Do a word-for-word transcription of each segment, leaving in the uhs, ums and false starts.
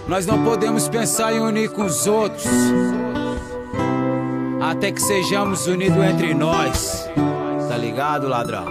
Nós não podemos pensar em unir com os outros, até que sejamos unidos entre nós. Tá ligado, ladrão?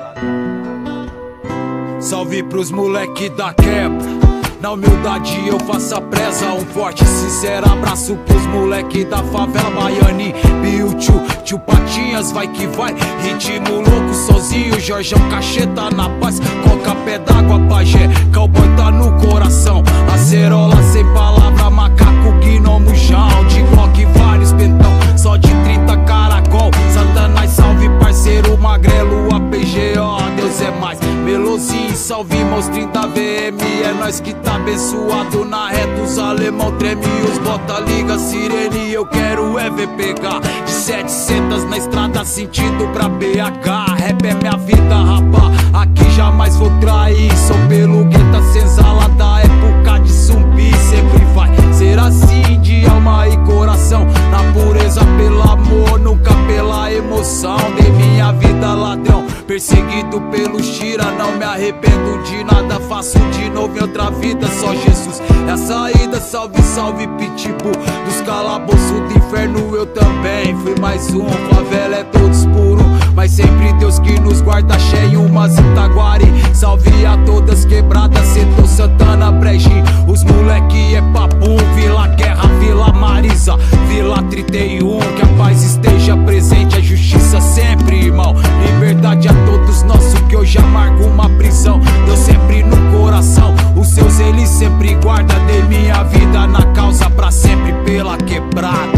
Salve pros moleque da quebra. Na humildade eu faço a presa. Um forte e sincero abraço pros moleque da favela. Baiani, Bill, tio, tio Patinhas, vai que vai. Ritmo louco, sozinho, Jorjão Cacheta na paz. Coca, pé d'água, pajé, cowboy tá no coração. Acerola sem palavra, macaco, gnomo, jão. De Glock, vários pentão, só de trinta caracol. Satanás, salve parceiro, magrelo, A P G O, Deus é mais. Melozinho, salve monstrinho da V M. É nós que tá abençoado na reta. Os alemão treme, os bota liga sirene. Eu quero é ver pegar de setecentos na estrada sentido pra B H. Rap é minha vida, rapá, aqui jamais vou trair. Sou pelo gueta senzala da época de zumbi. Sempre vai ser assim, de alma e coração. Na pureza pelo amor, nunca pela emoção. Dei minha vida ladrão, perseguido pelos tira. Não me arrependo de nada, faço de novo em outra vida. Só Jesus é a saída, salve, salve pitbull. Dos calabouços do inferno eu também fui mais um. Favela é todos por um, mas sempre Deus que nos guarda. Cheio umas Itaguari, salve a todas quebradas. Setor Santana, Brejinho, os moleque é papum. Vila Guerra, Vila Marisa, Vila trinta e um. Que a paz esteja presente, a justiça sempre, irmão. Liberdade a todos nossos, que hoje amargo uma prisão. Deus sempre no coração, os seus ele sempre guarda. Dei minha vida na causa pra sempre pela quebrada.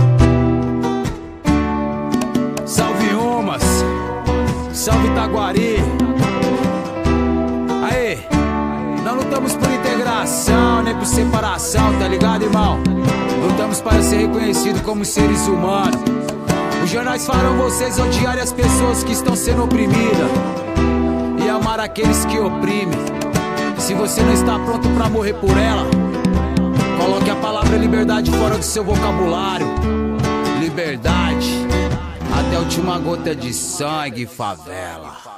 Salve umas, salve Itaguari. Aê, não lutamos por integração, nem por separação, tá ligado, irmão? Lutamos para ser reconhecido como seres humanos. Os jornais farão vocês odiar as pessoas que estão sendo oprimidas e amar aqueles que oprimem. Se você não está pronto pra morrer por ela, coloque a palavra liberdade fora do seu vocabulário. Liberdade, até a última gota de sangue, favela.